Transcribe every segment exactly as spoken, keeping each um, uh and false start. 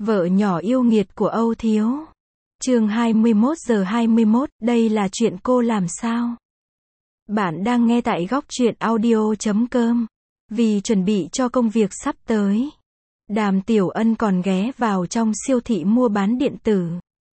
Vợ nhỏ yêu nghiệt của Âu Thiếu. Chương hai mươi mốt giờ hai mươi mốt, đây là chuyện cô làm sao? Bạn đang nghe tại góc truyện audio chấm com. Vì chuẩn bị cho công việc sắp tới, Đàm Tiểu Ân còn ghé vào trong siêu thị mua bán điện tử.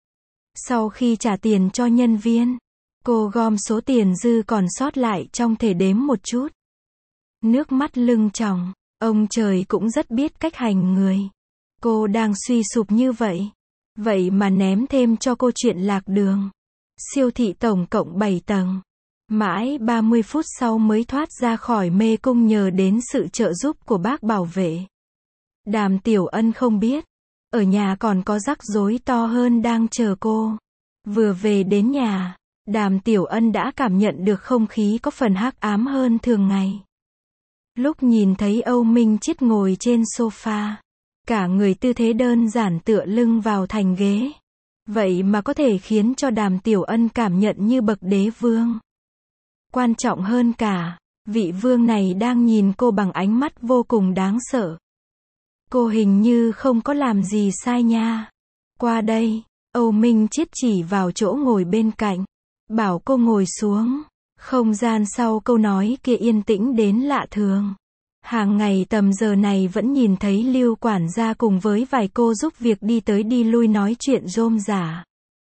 Sau khi trả tiền cho nhân viên, cô gom số tiền dư còn sót lại trong thẻ đếm một chút. Nước mắt lưng tròng, ông trời cũng rất biết cách hành người. Cô đang suy sụp như vậy, vậy mà ném thêm cho cô chuyện lạc đường. Siêu thị tổng cộng bảy tầng. Mãi ba mươi phút sau mới thoát ra khỏi mê cung nhờ đến sự trợ giúp của bác bảo vệ. Đàm Tiểu Ân không biết, ở nhà còn có rắc rối to hơn đang chờ cô. Vừa về đến nhà, Đàm Tiểu Ân đã cảm nhận được không khí có phần hắc ám hơn thường ngày. Lúc nhìn thấy Âu Minh Chiết ngồi trên sofa, cả người tư thế đơn giản tựa lưng vào thành ghế, vậy mà có thể khiến cho Đàm Tiểu Ân cảm nhận như bậc đế vương. Quan trọng hơn cả, vị vương này đang nhìn cô bằng ánh mắt vô cùng đáng sợ. Cô hình như không có làm gì sai nha. Qua đây, Âu Minh Chiết chỉ vào chỗ ngồi bên cạnh, bảo cô ngồi xuống. Không gian sau câu nói kia yên tĩnh đến lạ thường. Hàng ngày tầm giờ này vẫn nhìn thấy Lưu quản gia cùng với vài cô giúp việc đi tới đi lui nói chuyện rôm rả.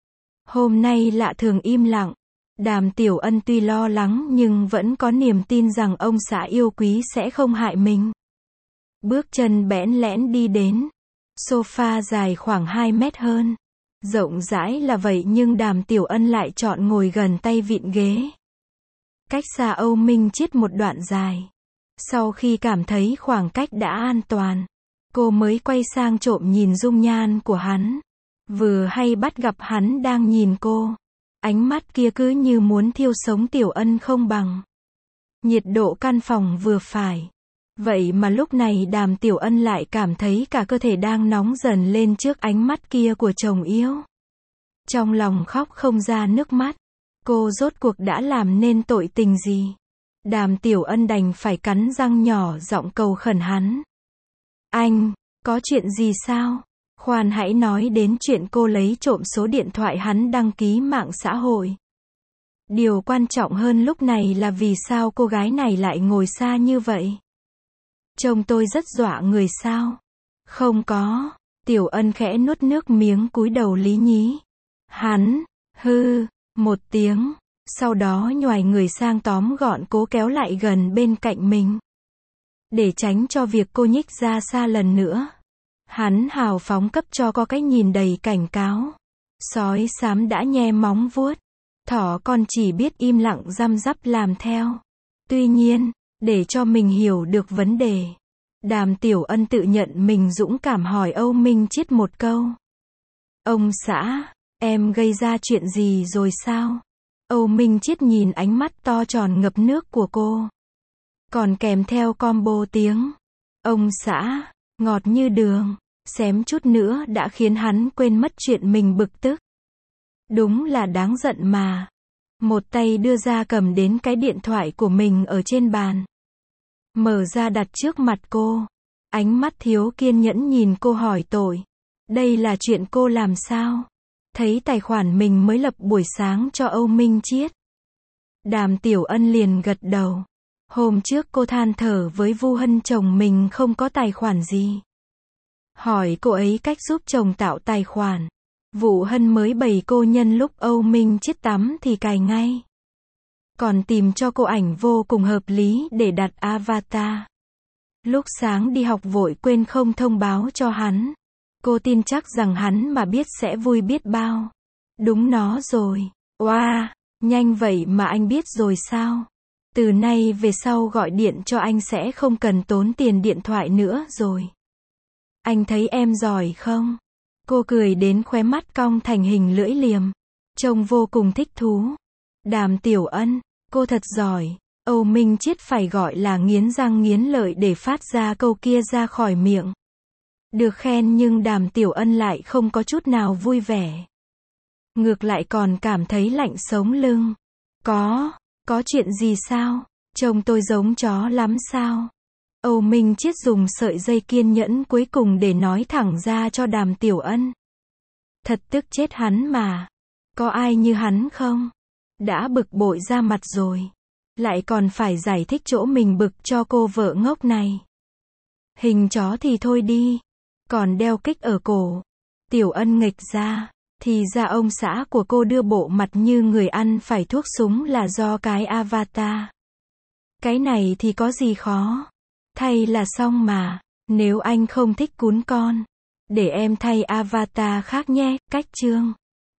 Hôm nay lạ thường im lặng. Đàm Tiểu Ân tuy lo lắng nhưng vẫn có niềm tin rằng ông xã yêu quý sẽ không hại mình. Bước chân bẽn lẽn đi đến. Sofa dài khoảng hai mét hơn. Rộng rãi là vậy nhưng Đàm Tiểu Ân lại chọn ngồi gần tay vịn ghế. Cách xa Âu Minh Chiết một đoạn dài. Sau khi cảm thấy khoảng cách đã an toàn, cô mới quay sang trộm nhìn dung nhan của hắn. Vừa hay bắt gặp hắn đang nhìn cô. Ánh mắt kia cứ như muốn thiêu sống Tiểu Ân không bằng. Nhiệt độ căn phòng vừa phải. Vậy mà lúc này Đàm Tiểu Ân lại cảm thấy cả cơ thể đang nóng dần lên trước ánh mắt kia của chồng yêu. Trong lòng khóc không ra nước mắt. Cô rốt cuộc đã làm nên tội tình gì? Đàm Tiểu Ân đành phải cắn răng nhỏ giọng cầu khẩn hắn. Anh, có chuyện gì sao? Khoan hãy nói đến chuyện cô lấy trộm số điện thoại hắn đăng ký mạng xã hội. Điều quan trọng hơn lúc này là vì sao cô gái này lại ngồi xa như vậy? Trông tôi rất dọa người sao? Không có. Tiểu Ân khẽ nuốt nước miếng cúi đầu lý nhí. Hắn, hư, một tiếng, sau đó nhoài người sang tóm gọn cố kéo lại gần bên cạnh mình. Để tránh cho việc cô nhích ra xa lần nữa. Hắn hào phóng cấp cho có cái nhìn đầy cảnh cáo. Sói xám đã nhe móng vuốt. Thỏ con chỉ biết im lặng răm rắp làm theo. Tuy nhiên, để cho mình hiểu được vấn đề, Đàm Tiểu Ân tự nhận mình dũng cảm hỏi Âu Minh Chiết một câu. Ông xã, em gây ra chuyện gì rồi sao? Âu Minh Chiết nhìn ánh mắt to tròn ngập nước của cô. Còn kèm theo combo tiếng. Ông xã, ngọt như đường, xém chút nữa đã khiến hắn quên mất chuyện mình bực tức. Đúng là đáng giận mà. Một tay đưa ra cầm đến cái điện thoại của mình ở trên bàn. Mở ra đặt trước mặt cô. Ánh mắt thiếu kiên nhẫn nhìn cô hỏi tội. Đây là chuyện cô làm sao? Thấy tài khoản mình mới lập buổi sáng cho Âu Minh Chiết. Đàm Tiểu Ân liền gật đầu. Hôm trước cô than thở với Vu Hân chồng mình không có tài khoản gì. Hỏi cô ấy cách giúp chồng tạo tài khoản. Vu Hân mới bày cô nhân lúc Âu Minh Chiết tắm thì cài ngay. Còn tìm cho cô ảnh vô cùng hợp lý để đặt avatar. Lúc sáng đi học vội quên không thông báo cho hắn. Cô tin chắc rằng hắn mà biết sẽ vui biết bao. Đúng nó rồi. Oa, wow, nhanh vậy mà anh biết rồi sao? Từ nay về sau gọi điện cho anh sẽ không cần tốn tiền điện thoại nữa rồi. Anh thấy em giỏi không? Cô cười đến khóe mắt cong thành hình lưỡi liềm. Trông vô cùng thích thú. Đàm Tiểu Ân, cô thật giỏi. Âu Minh Chiết phải gọi là nghiến răng nghiến lợi để phát ra câu kia ra khỏi miệng. Được khen nhưng Đàm Tiểu Ân lại không có chút nào vui vẻ. Ngược lại còn cảm thấy lạnh sống lưng. Có, có chuyện gì sao? Trông tôi giống chó lắm sao? Âu Minh Chiết dùng sợi dây kiên nhẫn cuối cùng để nói thẳng ra cho Đàm Tiểu Ân. Thật tức chết hắn mà. Có ai như hắn không? Đã bực bội ra mặt rồi. Lại còn phải giải thích chỗ mình bực cho cô vợ ngốc này. Hình chó thì thôi đi. Còn đeo kích ở cổ. Tiểu Ân nghịch ra. Thì ra ông xã của cô đưa bộ mặt như người ăn phải thuốc súng là do cái avatar. Cái này thì có gì khó. Thay là xong mà. Nếu anh không thích cún con, để em thay avatar khác nhé. Cách chương